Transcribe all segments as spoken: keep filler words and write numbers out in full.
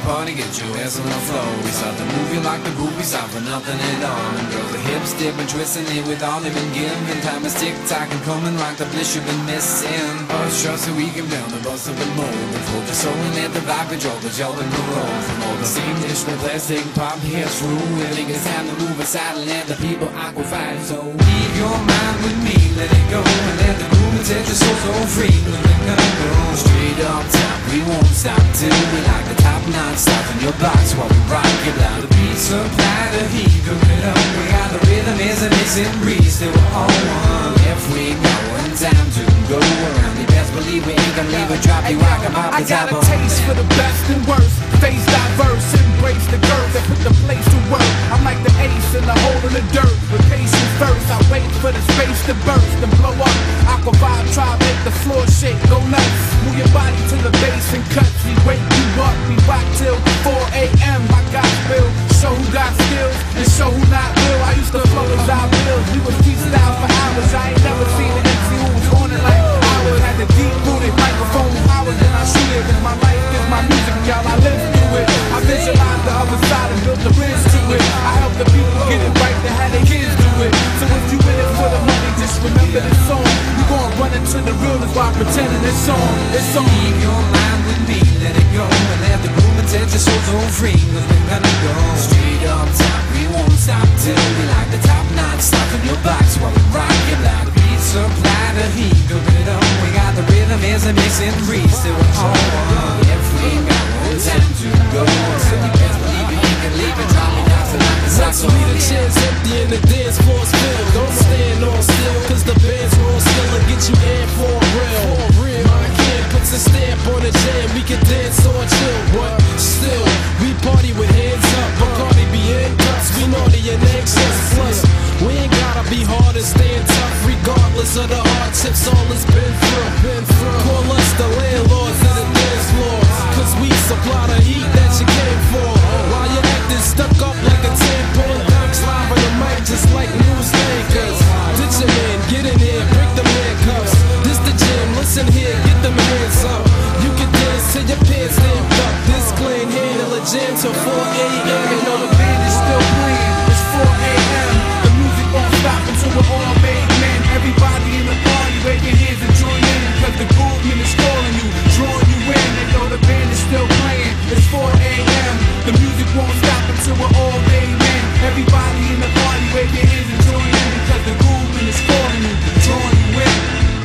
party, get your ass on the floor. We start to move you like the groupies out for nothing at all. And girls, the hips dip and twisting it with all they've been given. Time is tick-tocking, coming like the bliss you've been missing. Us trust that we can down the bus of the mold. And hold your soul and let the vibe control the jolt and the roll. From all the same dish with plastic pop here through. I think it's time to move aside and let the people aquify. So leave your mind with me, let it go. And let the groove set your soul so free. We're gonna go straight up top, we won't stop till we like the top notch stuff in your box while we rock it loud. The beat supply the heat, cook it up. We got the rhythm is a mixing breeze, still we're all one. If we go in time to go around, you best believe we ain't gonna leave a drop you rock about the I got top a taste for the best and worst, face diverse, embrace the girls that put the place to work. I'm like the ace in the hole in the dirt, with patience first. I wait for the space to burst and blow up. Aqua vibe, try make the floor shake, go nuts. Move your body to the bass and cuts. We wake you up, we rock till four A M I got Bill, show who got skills and show who not real. I used to flow as I will. We was freestyle for hours. I ain't never seen an M C who was on it like ours. Had the deep rooted microphone power, then I shoot it. Cause my life is my music, y'all. I live through it. I visualize the other side and build the bridge to it. I help the people get it right to have their kids do it. So if you in it for the money, just remember this song. You gon' run into the realness while pretending it's on. It's on. Leave your mind with me, let it go. And let the groove and set your soul so free. Cause we're gonna go straight up top, we won't stop till we like the top notch stuff in your box while we rock it loud. The beat supply the heat, cook it up. We got the rhythm is a mixing breeze, still we're all one. If we got one time to go, so you best believe you ain't gonna leave it, drop me down to like the socks on the chair's empty and the dance floor's filled. Don't stand on still, cause the band's roll still and get you in for real. My kid puts a stamp on the jam, we can dance or chill, but still, we party with hands up. Bacardi be in cups, we naughty and anxious. Plus, we ain't gotta be hard and stand tough, regardless of the hardships all it's been through. Been through. Call us the landlords of the dance floor, cause we supply the heat that you came for. While you're acting stuck up like a tampon, dunks live on the mic just like news anchors. Ditch a man, get in here, break them handcuffs. This the gym, listen here, get them hands up. You can dance till your pants stamped up. This clean handle a jam till four A M You know the band is still playing, it's four A M The music won't stop until we're all made men. Everybody in the party, wave your hands and join in. Cause the groovement is calling you, drawing you in. They know the band is still playing, it's four A M The music won't stop until we're all made men. Everybody in the party, wave your hands and join in. Because the groovement is calling you, drawing you in.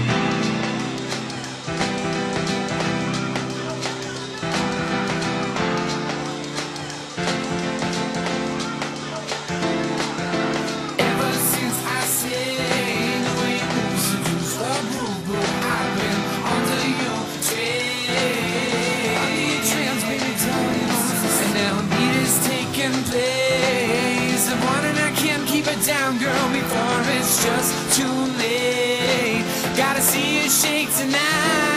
Down, girl, before it's just too late. Gotta see you shake tonight.